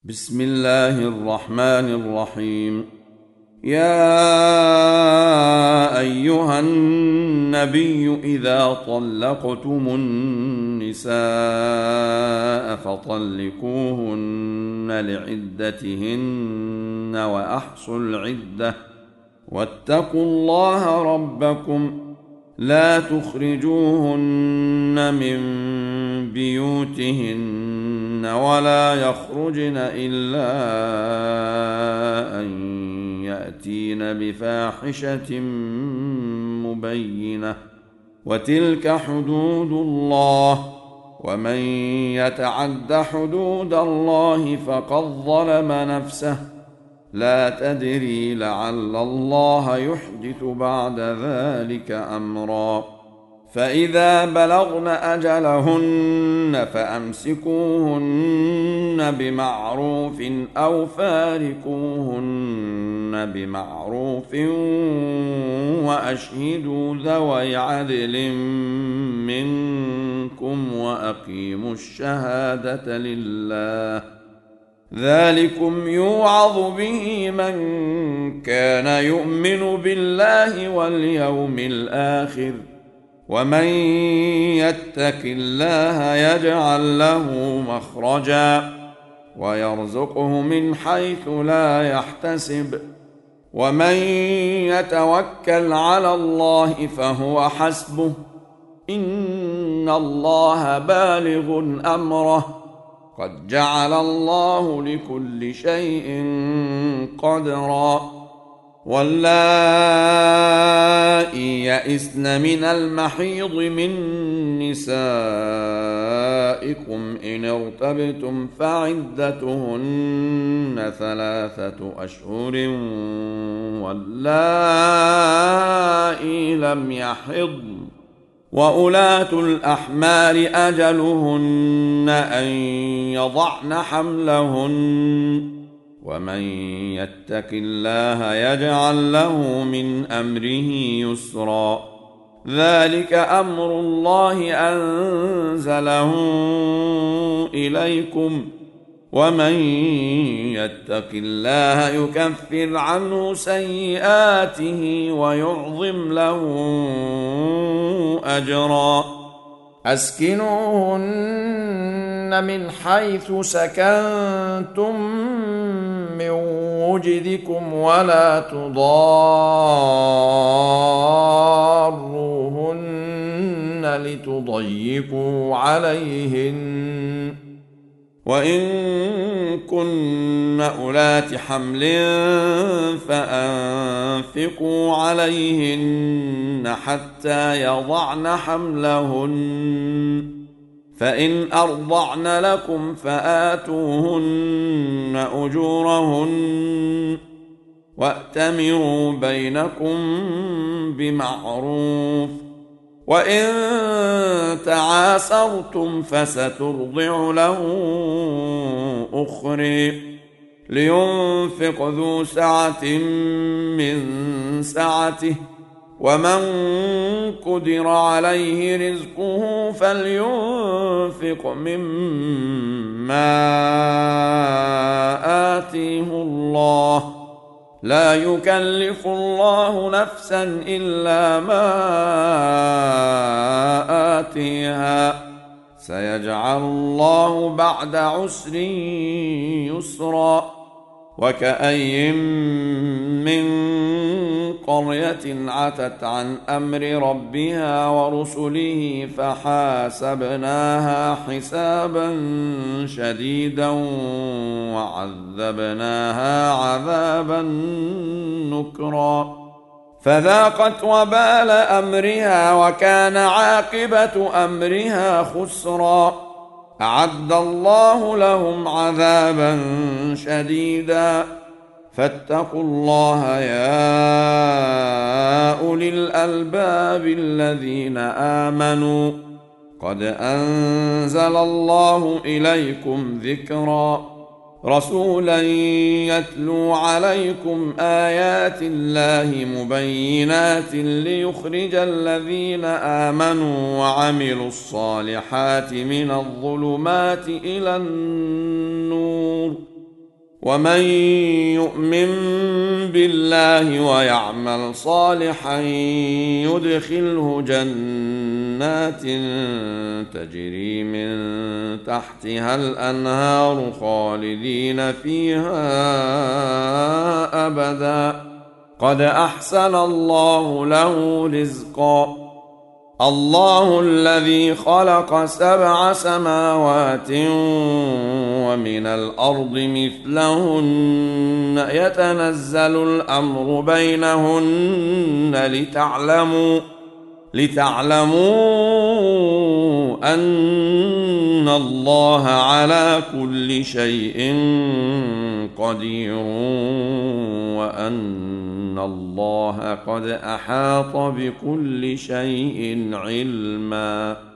بسم الله الرحمن الرحيم. يا أيها النبي إذا طلقتم النساء فطلقوهن لعدتهن وأحصوا العدة واتقوا الله ربكم لا تخرجوهن من بيوتهن ولا يخرجن إلا أن يأتين بفاحشة مبينة وتلك حدود الله ومن يتعد حدود الله فقد ظلم نفسه لا تدري لعل الله يحدث بعد ذلك أمرا. فإذا بلغن أجلهن فأمسكوهن بمعروف أو فارقوهن بمعروف وأشهدوا ذوي عدل منكم وأقيموا الشهادة لله ذلكم يوعظ به من كان يؤمن بالله واليوم الآخر ومن يتق الله يجعل له مخرجا ويرزقه من حيث لا يحتسب ومن يتوكل على الله فهو حسبه إن الله بالغ أمره قد جعل الله لكل شيء قدرا. واللائي يئسن من المحيض من نسائكم إن ارتبتم فعدتهن 3 أشهر واللائي لم يحضن وأولاة الأحمال أجلهن أن يضعن حملهن ومن يتق الله يجعل له من أمره يسرا. ذلك أمر الله أنزله إليكم ومن يتق الله يكفر عنه سيئاته ويعظم له أجرا. أسكنوهن من حيث سكنتم من وجدكم ولا تضاروهن لتضيقوا عليهن وإن كن أولات حمل فأنفقوا عليهن حتى يضعن حملهن فإن أرضعن لكم فآتوهن أجورهن وأتمروا بينكم بمعروف وإن تعاسرتم فسترضع له أخرى لينفق ذو سعة من سعته ومن قدر عليه رزقه فلينفق مما آتيه الله لا يكلف الله نفسا إلا ما آتيها سيجعل الله بعد عسر يسرا. وكأي من قرية عتت عن أمر ربها ورسله فحاسبناها حسابا شديدا وعذبناها عذابا نكرا فذاقت وبال أمرها وكان عاقبة أمرها خسرا. أعد الله لهم عذابا شديدا فاتقوا الله يا أولي الألباب الذين آمنوا قد أنزل الله إليكم ذكرا رسولا يتلو عليكم آيات الله مبينات ليخرج الذين آمنوا وعملوا الصالحات من الظلمات إلى النور ومن يؤمن بالله ويعمل صالحا يدخله جنات تجري من تحتها الأنهار خالدين فيها أبدا قد أحسن الله له رزقا الله الذي خلق 7 سماوات ومن الأرض مثلهن يتنزل الأمر بينهن لتعلموا أن الله على كل شيء قدير وأن الله قد أحاط بكل شيء علما